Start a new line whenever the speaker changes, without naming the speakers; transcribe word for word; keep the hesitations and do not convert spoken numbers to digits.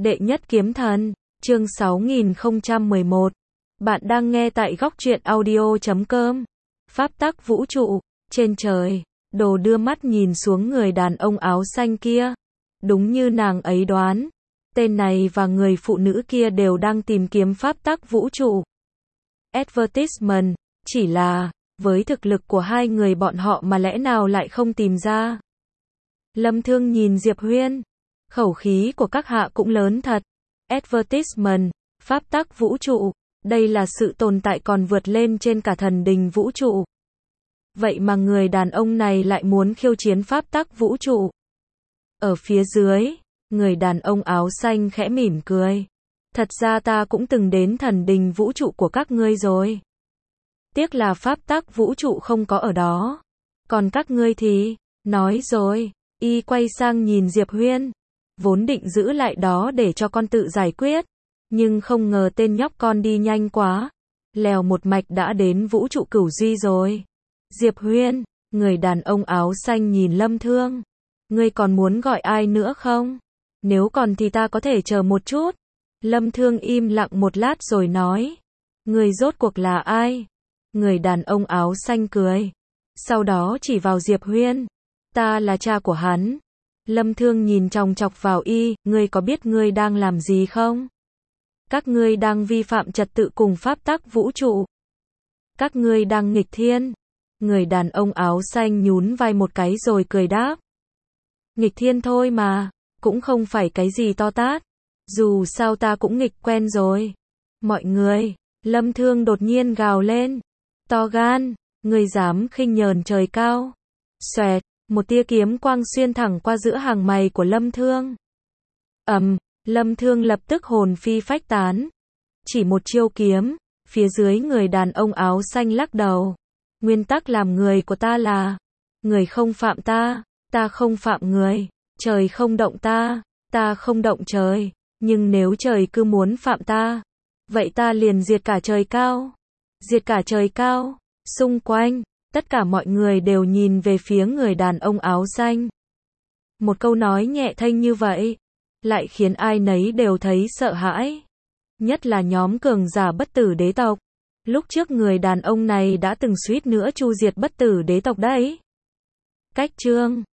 Đệ nhất kiếm thần, chương sáu nghìn không trăm mười một. Bạn đang nghe tại góc truyện audio chấm com. Pháp tắc vũ trụ, trên trời, Đồ đưa mắt nhìn xuống người đàn ông áo xanh kia. Đúng như nàng ấy đoán, tên này và người phụ nữ kia đều đang tìm kiếm pháp tắc vũ trụ. Advertisement, chỉ là, với thực lực của hai người bọn họ mà lẽ nào lại không tìm ra. Lâm Thương nhìn Diệp Huyên. Khẩu khí của các hạ cũng lớn thật. Advertisement, pháp tắc vũ trụ, đây là sự tồn tại còn vượt lên trên cả thần đình vũ trụ. Vậy mà người đàn ông này lại muốn khiêu chiến pháp tắc vũ trụ. Ở phía dưới, người đàn ông áo xanh khẽ mỉm cười. Thật ra ta cũng từng đến thần đình vũ trụ của các ngươi rồi. Tiếc là pháp tắc vũ trụ không có ở đó. Còn các ngươi thì, nói rồi, y quay sang nhìn Diệp Huyên. Vốn định giữ lại đó để cho con tự giải quyết. Nhưng không ngờ tên nhóc con đi nhanh quá. Lèo một mạch đã đến vũ trụ cửu duy rồi. Diệp Huyên, người đàn ông áo xanh nhìn Lâm Thương. Ngươi còn muốn gọi ai nữa không? Nếu còn thì ta có thể chờ một chút. Lâm Thương im lặng một lát rồi nói. Ngươi rốt cuộc là ai? Người đàn ông áo xanh cười. Sau đó chỉ vào Diệp Huyên. Ta là cha của hắn. Lâm Thương nhìn chòng chọc vào y, ngươi có biết ngươi đang làm gì không? Các ngươi đang vi phạm trật tự cùng pháp tắc vũ trụ. Các ngươi đang nghịch thiên. Người đàn ông áo xanh nhún vai một cái rồi cười đáp. Nghịch thiên thôi mà, cũng không phải cái gì to tát. Dù sao ta cũng nghịch quen rồi. Mọi người, Lâm Thương đột nhiên gào lên. To gan, ngươi dám khinh nhờn trời cao. Xoẹt. Một tia kiếm quang xuyên thẳng qua giữa hàng mày của Lâm Thương. Ầm, um, Lâm Thương lập tức hồn phi phách tán. Chỉ một chiêu kiếm, phía dưới người đàn ông áo xanh lắc đầu. Nguyên tắc làm người của ta là, người không phạm ta, ta không phạm người, trời không động ta, ta không động trời, nhưng nếu trời cứ muốn phạm ta, vậy ta liền diệt cả trời cao. Diệt cả trời cao, xung quanh. Tất cả mọi người đều nhìn về phía người đàn ông áo xanh. Một câu nói nhẹ thênh như vậy, lại khiến ai nấy đều thấy sợ hãi. Nhất là nhóm cường giả bất tử đế tộc. Lúc trước người đàn ông này đã từng suýt nữa chu diệt bất tử đế tộc đấy. Cách chương